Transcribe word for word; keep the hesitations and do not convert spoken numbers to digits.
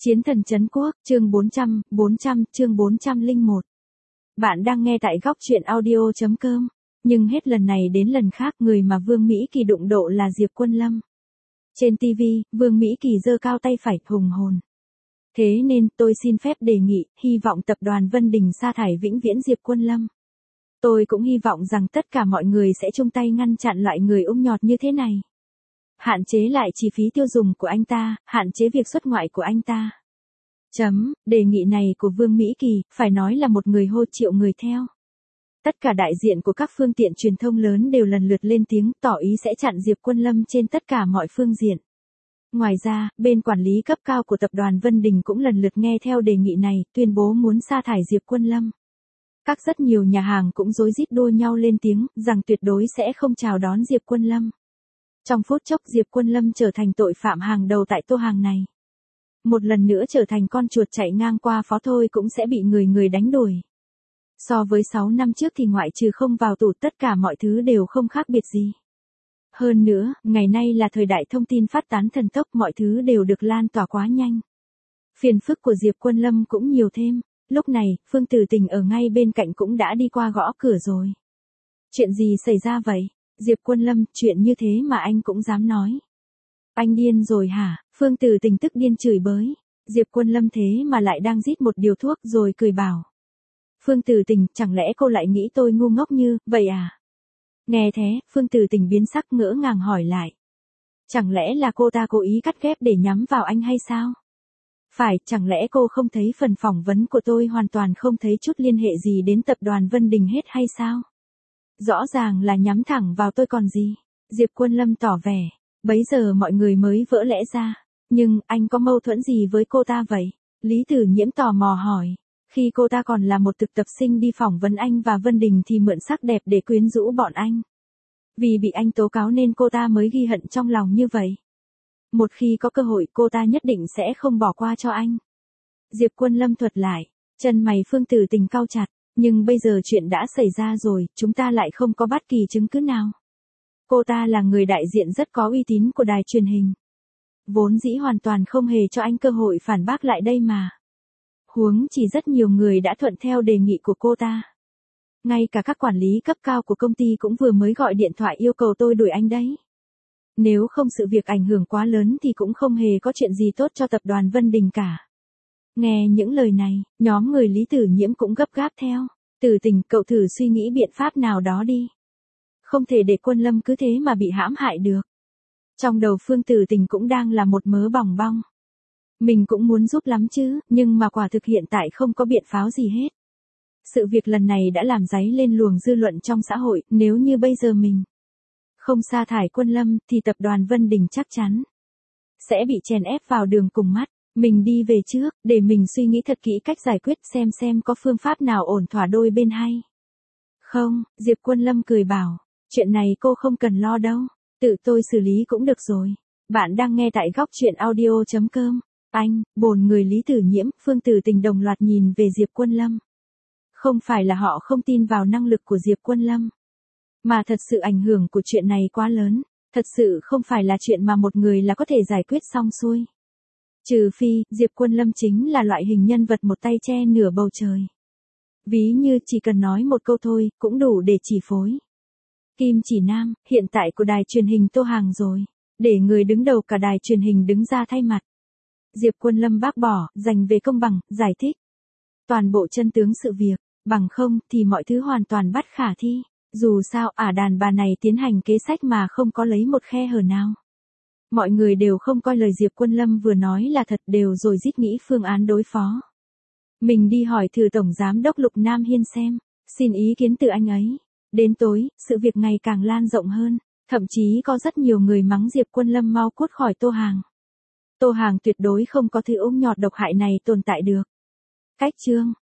Chiến thần trấn quốc, chương bốn trăm, bốn trăm, chương bốn trăm lẻ một. Bạn đang nghe tại góc truyện audio chấm com. Nhưng hết lần này đến lần khác người mà Vương Mỹ Kỳ đụng độ là Diệp Quân Lâm. Trên ti vi, Vương Mỹ Kỳ giơ cao tay phải, hùng hồn. Thế nên, tôi xin phép đề nghị, hy vọng tập đoàn Vân Đình sa thải vĩnh viễn Diệp Quân Lâm. Tôi cũng hy vọng rằng tất cả mọi người sẽ chung tay ngăn chặn loại người ung nhọt như thế này. Hạn chế lại chi phí tiêu dùng của anh ta, hạn chế việc xuất ngoại của anh ta. Chấm, đề nghị này của Vương Mỹ Kỳ, phải nói là một người hô triệu người theo. Tất cả đại diện của các phương tiện truyền thông lớn đều lần lượt lên tiếng tỏ ý sẽ chặn Diệp Quân Lâm trên tất cả mọi phương diện. Ngoài ra, bên quản lý cấp cao của tập đoàn Vân Đình cũng lần lượt nghe theo đề nghị này, tuyên bố muốn sa thải Diệp Quân Lâm. Các rất nhiều nhà hàng cũng rối rít đua nhau lên tiếng, rằng tuyệt đối sẽ không chào đón Diệp Quân Lâm. Trong phút chốc Diệp Quân Lâm trở thành tội phạm hàng đầu tại tô hàng này. Một lần nữa trở thành con chuột chạy ngang qua phó thôi cũng sẽ bị người người đánh đuổi. So với sáu năm trước thì ngoại trừ không vào tù tất cả mọi thứ đều không khác biệt gì. Hơn nữa, ngày nay là thời đại thông tin phát tán thần tốc, mọi thứ đều được lan tỏa quá nhanh. Phiền phức của Diệp Quân Lâm cũng nhiều thêm. Lúc này, Phương Tử Tình ở ngay bên cạnh cũng đã đi qua gõ cửa rồi. Chuyện gì xảy ra vậy? Diệp Quân Lâm, chuyện như thế mà anh cũng dám nói. Anh điên rồi hả? Phương Tử Tình tức điên chửi bới. Diệp Quân Lâm thế mà lại đang rít một điều thuốc rồi cười bảo. Phương Tử Tình, chẳng lẽ cô lại nghĩ tôi ngu ngốc như, vậy à? Nghe thế, Phương Tử Tình biến sắc ngỡ ngàng hỏi lại. Chẳng lẽ là cô ta cố ý cắt ghép để nhắm vào anh hay sao? Phải, chẳng lẽ cô không thấy phần phỏng vấn của tôi hoàn toàn không thấy chút liên hệ gì đến tập đoàn Vân Đình hết hay sao? Rõ ràng là nhắm thẳng vào tôi còn gì. Diệp Quân Lâm tỏ vẻ. Bấy giờ mọi người mới vỡ lẽ ra. Nhưng, anh có mâu thuẫn gì với cô ta vậy? Lý Tử Nhiễm tò mò hỏi. Khi cô ta còn là một thực tập sinh đi phỏng vấn anh và Vân Đình thì mượn sắc đẹp để quyến rũ bọn anh. Vì bị anh tố cáo nên cô ta mới ghi hận trong lòng như vậy. Một khi có cơ hội cô ta nhất định sẽ không bỏ qua cho anh. Diệp Quân Lâm thuật lại. Chân mày Phương Tử Tình cau chặt. Nhưng bây giờ chuyện đã xảy ra rồi, chúng ta lại không có bất kỳ chứng cứ nào. Cô ta là người đại diện rất có uy tín của đài truyền hình. Vốn dĩ hoàn toàn không hề cho anh cơ hội phản bác lại đây mà. Huống chỉ rất nhiều người đã thuận theo đề nghị của cô ta. Ngay cả các quản lý cấp cao của công ty cũng vừa mới gọi điện thoại yêu cầu tôi đuổi anh đấy. Nếu không sự việc ảnh hưởng quá lớn thì cũng không hề có chuyện gì tốt cho tập đoàn Vân Đình cả. Nghe những lời này, nhóm người Lý Tử Nhiễm cũng gấp gáp theo. Tử Tình, cậu thử suy nghĩ biện pháp nào đó đi. Không thể để Quân Lâm cứ thế mà bị hãm hại được. Trong đầu Phương Tử Tình cũng đang là một mớ bòng bong. Mình cũng muốn giúp lắm chứ, nhưng mà quả thực hiện tại không có biện pháp gì hết. Sự việc lần này đã làm dấy lên luồng dư luận trong xã hội, nếu như bây giờ mình không sa thải Quân Lâm thì tập đoàn Vân Đình chắc chắn sẽ bị chèn ép vào đường cùng mắt. Mình đi về trước, để mình suy nghĩ thật kỹ cách giải quyết xem xem có phương pháp nào ổn thỏa đôi bên hay. Không, Diệp Quân Lâm cười bảo, chuyện này cô không cần lo đâu, tự tôi xử lý cũng được rồi. Bạn đang nghe tại góc truyện audio chấm com. Anh, bồn người Lý Tử Nhiễm, Phương Tử Tình đồng loạt nhìn về Diệp Quân Lâm. Không phải là họ không tin vào năng lực của Diệp Quân Lâm, mà thật sự ảnh hưởng của chuyện này quá lớn, thật sự không phải là chuyện mà một người là có thể giải quyết xong xuôi. Trừ phi, Diệp Quân Lâm chính là loại hình nhân vật một tay che nửa bầu trời. Ví như chỉ cần nói một câu thôi, cũng đủ để chỉ phối. Kim Chỉ Nam, hiện tại của đài truyền hình tô hàng rồi. Để người đứng đầu cả đài truyền hình đứng ra thay mặt. Diệp Quân Lâm bác bỏ, dành về công bằng, giải thích toàn bộ chân tướng sự việc, bằng không thì mọi thứ hoàn toàn bất khả thi. Dù sao ả đàn bà này tiến hành kế sách mà không có lấy một khe hở nào. Mọi người đều không coi lời Diệp Quân Lâm vừa nói là thật, đều rồi rít nghĩ phương án đối phó. Mình đi hỏi thử Tổng Giám đốc Lục Nam Hiên xem, xin ý kiến từ anh ấy. Đến tối, sự việc ngày càng lan rộng hơn, thậm chí có rất nhiều người mắng Diệp Quân Lâm mau cút khỏi tô hàng. Tô hàng tuyệt đối không có thứ ung nhọt độc hại này tồn tại được. Cách chương